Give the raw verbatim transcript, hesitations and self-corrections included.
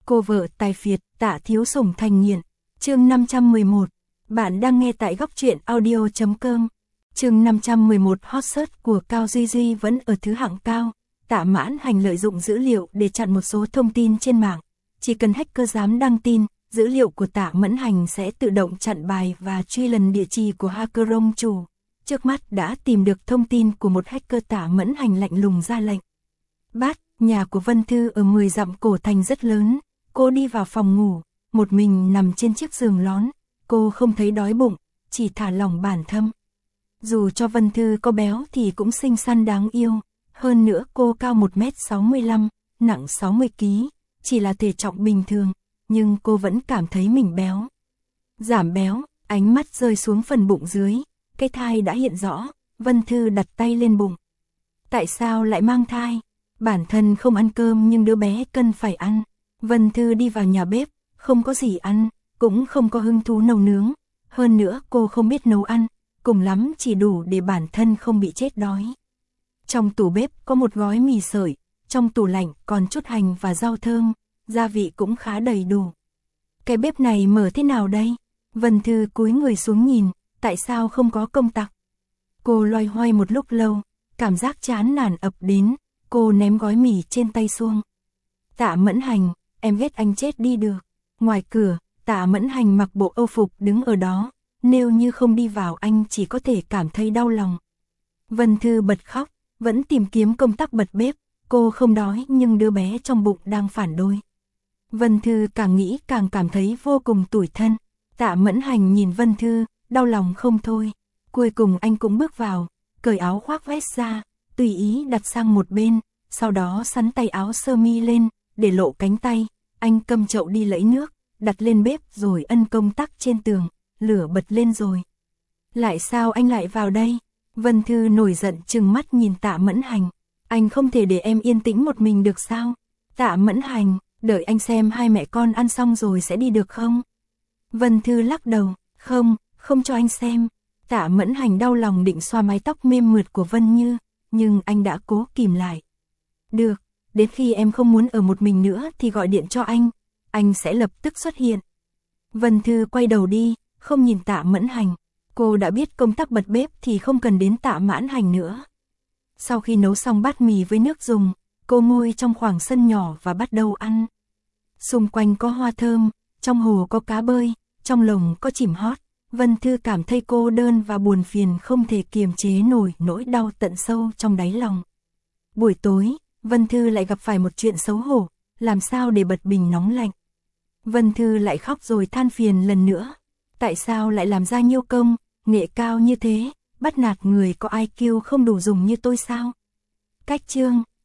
Cô vợ tài phiệt, Tạ Thiếu Sủng thành nghiện. Chương năm trăm mười một. Bạn đang nghe tại góc truyện audio chấm com. Chương năm trăm mười một. Hot search của Cao Duy Duy vẫn ở thứ hạng cao. Tạ Mãn Hành lợi dụng dữ liệu để chặn một số thông tin trên mạng. Chỉ cần hacker dám đăng tin, dữ liệu của Tạ Mẫn Hành sẽ tự động chặn bài và truy lần địa chỉ của hacker ông chủ. Trước mắt đã tìm được thông tin của một hacker. Tạ Mẫn Hành lạnh lùng ra lệnh. Bát, nhà của Vân Thư ở mười dặm cổ thành rất lớn. Cô đi vào phòng ngủ, một mình nằm trên chiếc giường lón. Cô không thấy đói bụng, chỉ thả lỏng bản thân. Dù cho Vân Thư có béo thì cũng xinh xắn đáng yêu. Hơn nữa cô cao một mét sáu mươi lăm, nặng sáu mươi ki lô gam, chỉ là thể trọng bình thường, nhưng cô vẫn cảm thấy mình béo. Giảm béo, ánh mắt rơi xuống phần bụng dưới, cái thai đã hiện rõ. Vân Thư đặt tay lên bụng. Tại sao lại mang thai? Bản thân không ăn cơm nhưng đứa bé cần phải ăn. Vân Thư đi vào nhà bếp, không có gì ăn, cũng không có hứng thú nấu nướng. Hơn nữa cô không biết nấu ăn, cùng lắm chỉ đủ để bản thân không bị chết đói. Trong tủ bếp có một gói mì sợi, trong tủ lạnh còn chút hành và rau thơm, gia vị cũng khá đầy đủ. Cái bếp này mở thế nào đây? Vân Thư cúi người xuống nhìn, tại sao không có công tắc? Cô loay hoay một lúc lâu, cảm giác chán nản ập đến, cô ném gói mì trên tay xuống. Tạ Mẫn Hành, em ghét anh chết đi được. Ngoài cửa, Tạ Mẫn Hành mặc bộ âu phục đứng ở đó, nếu như không đi vào anh chỉ có thể cảm thấy đau lòng. Vân Thư bật khóc, vẫn tìm kiếm công tắc bật bếp, cô không đói nhưng đứa bé trong bụng đang phản đối. Vân Thư càng nghĩ càng cảm thấy vô cùng tủi thân. Tạ Mẫn Hành nhìn Vân Thư, đau lòng không thôi. Cuối cùng anh cũng bước vào, cởi áo khoác vest ra, tùy ý đặt sang một bên, sau đó xắn tay áo sơ mi lên, để lộ cánh tay. Anh cầm chậu đi lấy nước, đặt lên bếp rồi ấn công tắc trên tường, lửa bật lên rồi. Lại sao anh lại vào đây? Vân Thư nổi giận trừng mắt nhìn Tạ Mẫn Hành. Anh không thể để em yên tĩnh một mình được sao? Tạ Mẫn Hành, đợi anh xem hai mẹ con ăn xong rồi sẽ đi được không? Vân Thư lắc đầu, không, không cho anh xem. Tạ Mẫn Hành đau lòng định xoa mái tóc mềm mượt của Vân Như, nhưng anh đã cố kìm lại. Được, đến khi em không muốn ở một mình nữa thì gọi điện cho anh, anh sẽ lập tức xuất hiện. Vân Thư quay đầu đi, không nhìn Tạ Mẫn Hành. Cô đã biết công tắc bật bếp thì không cần đến Tạ Mẫn Hành nữa. Sau khi nấu xong bát mì với nước dùng, cô ngồi trong khoảng sân nhỏ và bắt đầu ăn. Xung quanh có hoa thơm, trong hồ có cá bơi, trong lồng có chim hót. Vân Thư cảm thấy cô đơn và buồn phiền không thể kiềm chế nổi nỗi đau tận sâu trong đáy lòng. Buổi tối, Vân Thư lại gặp phải một chuyện xấu hổ, làm sao để bật bình nóng lạnh. Vân Thư lại khóc rồi than phiền lần nữa. Tại sao lại làm ra nhiêu công, nghệ cao như thế, bắt nạt người có i kiu không đủ dùng như tôi sao? Cách chương